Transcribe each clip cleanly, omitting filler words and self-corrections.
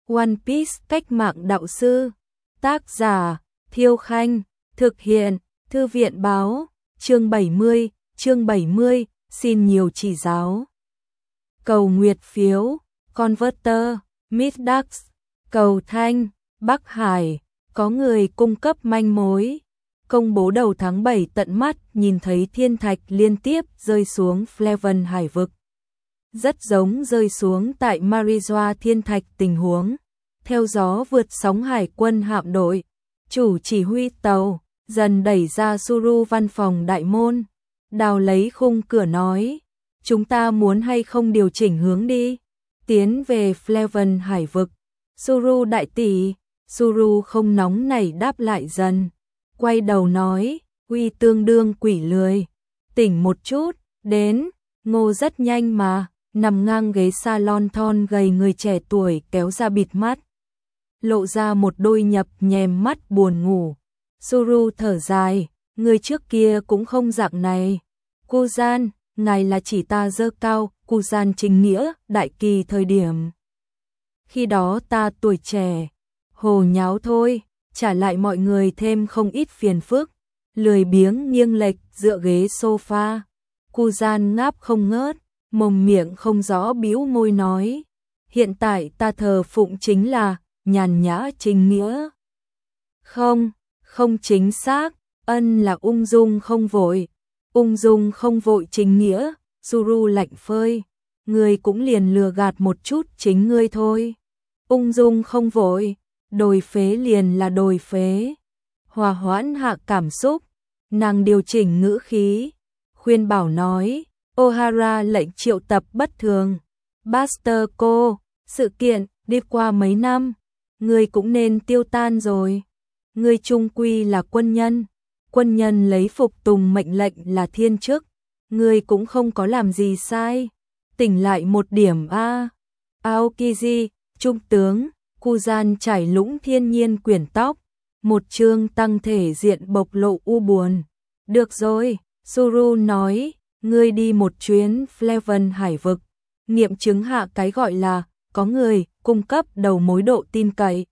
One Piece cách mạng đạo sư. Tác giả Thiêu Khanh. Thực hiện Thư viện báo. Chương 70, xin nhiều chỉ giáo. Cầu nguyệt phiếu, Converter, Midax, cầu thanh, Bắc Hải, có người cung cấp manh mối. Công bố đầu tháng 7 tận mắt nhìn thấy thiên thạch liên tiếp rơi xuống Fleven hải vực. Rất giống rơi xuống tại Marijoa thiên thạch tình huống. Theo gió vượt sóng hải quân hạm đội, chủ chỉ huy tàu, dần đẩy ra Suru văn phòng đại môn. Đào lấy khung cửa nói, chúng ta muốn hay không điều chỉnh hướng đi, tiến về Fleven hải vực. Suru đại tỷ, Suru không nóng nảy đáp lại dần. Quay đầu nói, uy tương đương quỷ lười, tỉnh một chút, đến, Ngô rất nhanh mà, nằm ngang ghế salon thon gầy người trẻ tuổi kéo ra bịt mắt. Lộ ra một đôi nhập nhèm mắt buồn ngủ. Suru thở dài, người trước kia cũng không dạng này. Kuzan, ngài là chỉ ta dơ cao, Kuzan chính nghĩa, đại kỳ thời điểm. Khi đó ta tuổi trẻ, hồ nháo thôi, trả lại mọi người thêm không ít phiền phức. Lười biếng nghiêng lệch dựa ghế sofa. Kuzan ngáp không ngớt, mồm miệng không rõ bĩu môi nói. Hiện tại ta thờ phụng chính là nhàn nhã chính nghĩa. Không chính xác, ân là ung dung không vội. Ung dung không vội chính nghĩa, Suru lạnh phơi. Ngươi cũng liền lừa gạt một chút chính ngươi thôi. Ung dung không vội, đồi phế liền là đồi phế. Hòa hoãn hạ cảm xúc, nàng điều chỉnh ngữ khí, khuyên bảo nói, O'Hara lệnh triệu tập bất thường. Buster cô, sự kiện đi qua mấy năm, ngươi cũng nên tiêu tan rồi. Ngươi chung quy là quân nhân lấy phục tùng mệnh lệnh là thiên chức, ngươi cũng không có làm gì sai. Tỉnh lại một điểm a. Aokiji, trung tướng, Kuzan trải lũng thiên nhiên quyển tóc, một chương tăng thể diện bộc lộ u buồn. Được rồi, Suru nói, ngươi đi một chuyến Fleven hải vực, nghiệm chứng hạ cái gọi là có người cung cấp đầu mối độ tin cậy.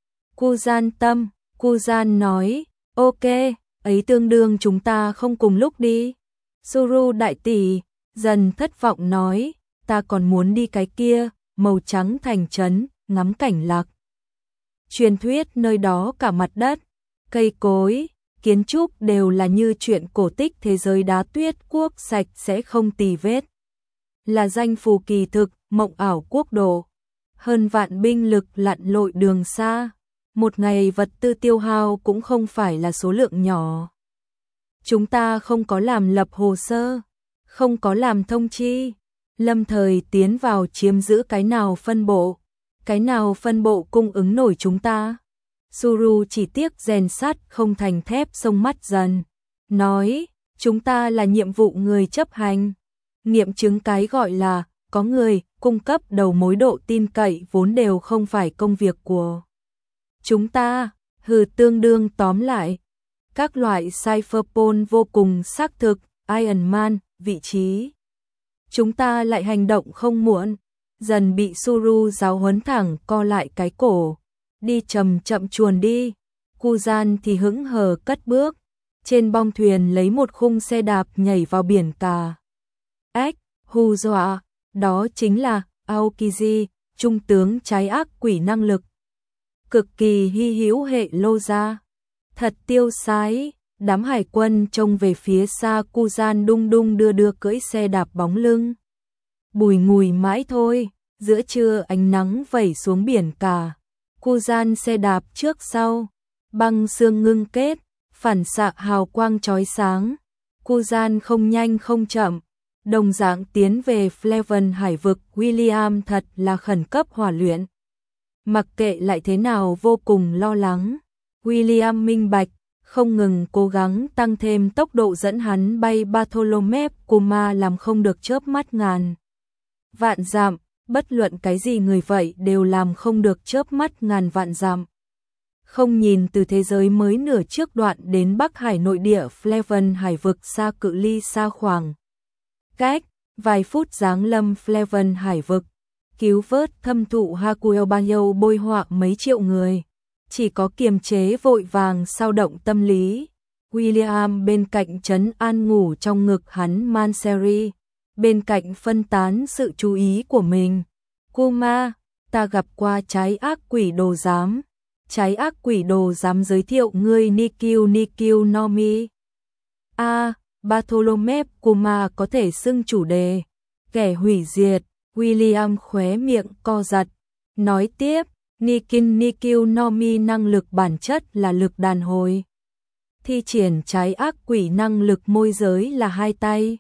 Kuzan nói, ok, ấy tương đương chúng ta không cùng lúc đi. Suru đại tỷ, dần thất vọng nói, ta còn muốn đi cái kia, màu trắng thành trấn, ngắm cảnh lạc. Truyền thuyết nơi đó cả mặt đất, cây cối, kiến trúc đều là như chuyện cổ tích thế giới đá tuyết quốc sạch sẽ không tì vết. Là danh phù kỳ thực, mộng ảo quốc độ. Hơn vạn binh lực lặn lội đường xa. Một ngày vật tư tiêu hao cũng không phải là số lượng nhỏ. Chúng ta không có làm lập hồ sơ, không có làm thông chi. Lâm thời tiến vào chiếm giữ cái nào phân bộ cung ứng nổi chúng ta. Suru chỉ tiếc rèn sắt không thành thép sông mắt dần. Nói, chúng ta là nhiệm vụ người chấp hành. Nghiệm chứng cái gọi là có người cung cấp đầu mối độ tin cậy vốn đều không phải công việc của chúng ta. Tương đương tóm lại, các loại cypherpol vô cùng xác thực, Iron Man, vị trí. Chúng ta lại hành động không muộn. Dần bị Suru giáo huấn thẳng co lại cái cổ. Đi chậm chuồn đi. Kuzan thì hững hờ cất bước. Trên bong thuyền lấy một khung xe đạp nhảy vào biển cả. Hù dọa, đó chính là Aokiji, trung tướng trái ác quỷ năng lực. Cực kỳ hy hữu hệ lô ra. Thật tiêu sái, đám hải quân trông về phía xa. Kuzan đung đung đưa cưỡi xe đạp bóng lưng. Bùi ngùi mãi thôi, giữa trưa ánh nắng vẩy xuống biển cả. Kuzan xe đạp trước sau, băng sương ngưng kết, phản xạ hào quang chói sáng. Kuzan không nhanh không chậm, đồng dạng tiến về Fleven hải vực. William thật là khẩn cấp hỏa luyện. Mặc kệ lại thế nào vô cùng lo lắng. William minh bạch, không ngừng cố gắng tăng thêm tốc độ dẫn hắn bay. Bartholomew Kuma làm không được chớp mắt ngàn vạn dặm, bất luận cái gì người vậy đều làm không được chớp mắt ngàn vạn dặm. Không nhìn từ thế giới mới nửa trước đoạn đến Bắc Hải nội địa Fleven hải vực xa cự ly xa khoảng cách vài phút giáng lâm Fleven hải vực. cứu vớt thâm thụ Hakuel Banyo bôi họa mấy triệu người. Chỉ có kiềm chế vội vàng xao động tâm lý. William bên cạnh trấn an ngủ trong ngực hắn Manseri, bên cạnh phân tán sự chú ý của mình. Kuma, ta gặp qua trái ác quỷ đồ giám. Trái ác quỷ đồ dám giới thiệu ngươi Nikiu Nomi. Bartholomew Kuma có thể xưng chủ đề. Kẻ hủy diệt, William khóe miệng co giật. Nói tiếp, Nikiu Nomi năng lực bản chất là lực đàn hồi. Thi triển trái ác quỷ năng lực môi giới là hai tay.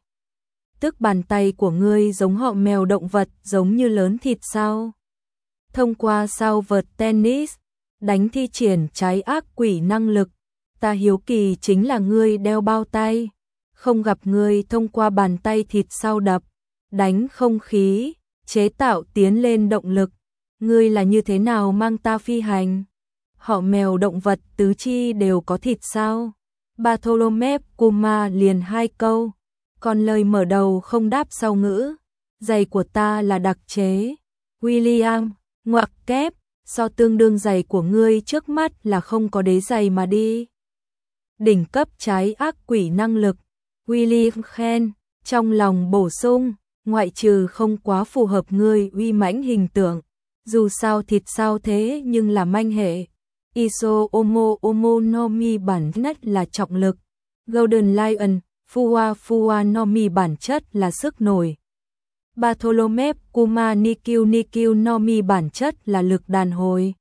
Tức bàn tay của ngươi giống họ mèo động vật giống như lớn thịt sao. Thông qua sao vợt tennis, đánh thi triển trái ác quỷ năng lực. Ta hiếu kỳ chính là ngươi đeo bao tay. Không gặp ngươi thông qua bàn tay thịt sao đập, đánh không khí, chế tạo tiến lên động lực. Ngươi là như thế nào mang ta phi hành? Họ mèo động vật tứ chi đều có thịt sao? Bartholomew Kuma liền hai câu, còn lời mở đầu không đáp sau ngữ. Giày của ta là đặc chế. William, ngoặc kép, so tương đương giày của ngươi trước mắt là không có đế giày mà đi. Đỉnh cấp trái ác quỷ năng lực. William khen, trong lòng bổ sung, ngoại trừ không quá phù hợp ngươi uy mãnh hình tượng. Dù sao thịt sao thế nhưng là manh hệ. Iso Omonomi bản chất là trọng lực. Golden Lion, Fuwa Nomi bản chất là sức nổi. Bartholomew Kuma Nikiu Nomi bản chất là lực đàn hồi.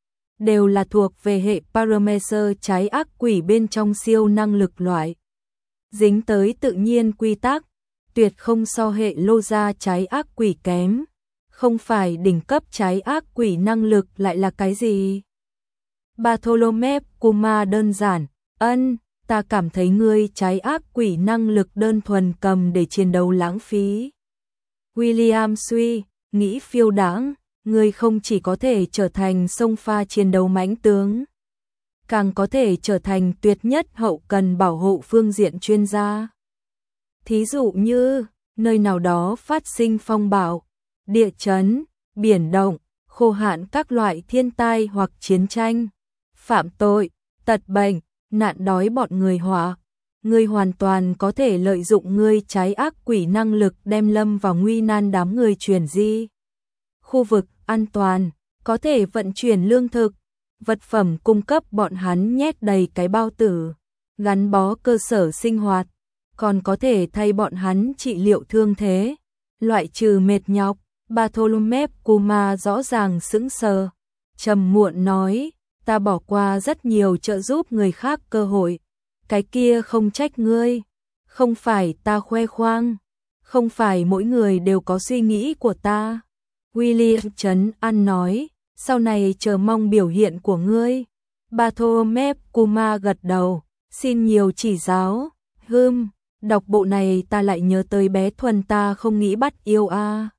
Đều là thuộc về hệ Parameter trái ác quỷ bên trong siêu năng lực loại. Dính tới tự nhiên quy tắc, tuyệt không so hệ Loza trái ác quỷ kém. Không phải đỉnh cấp trái ác quỷ năng lực lại là cái gì? Bartholomew Kuma đơn giản, ta cảm thấy ngươi trái ác quỷ năng lực đơn thuần cầm để chiến đấu lãng phí. William suy, nghĩ phiêu đãng, ngươi không chỉ có thể trở thành sông pha chiến đấu mãnh tướng, càng có thể trở thành tuyệt nhất hậu cần bảo hộ phương diện chuyên gia. Thí dụ như, nơi nào đó phát sinh phong bạo, địa chấn, biển động, khô hạn các loại thiên tai hoặc chiến tranh, phạm tội, tật bệnh, nạn đói bọn người họa. Ngươi hoàn toàn có thể lợi dụng ngươi trái ác quỷ năng lực đem lâm vào nguy nan đám người chuyển di. Khu vực an toàn, có thể vận chuyển lương thực, vật phẩm cung cấp bọn hắn nhét đầy cái bao tử, gắn bó cơ sở sinh hoạt, còn có thể thay bọn hắn trị liệu thương thế, loại trừ mệt nhọc. Bartholomew Kuma rõ ràng sững sờ, trầm muộn nói, ta bỏ qua rất nhiều trợ giúp người khác cơ hội. Cái kia không trách ngươi, không phải ta khoe khoang, không phải mỗi người đều có suy nghĩ của ta. William trấn an nói, sau này chờ mong biểu hiện của ngươi. Bartholomew Kuma gật đầu, xin nhiều chỉ giáo. Đọc bộ này ta lại nhớ tới bé Thuần ta không nghĩ bắt yêu a.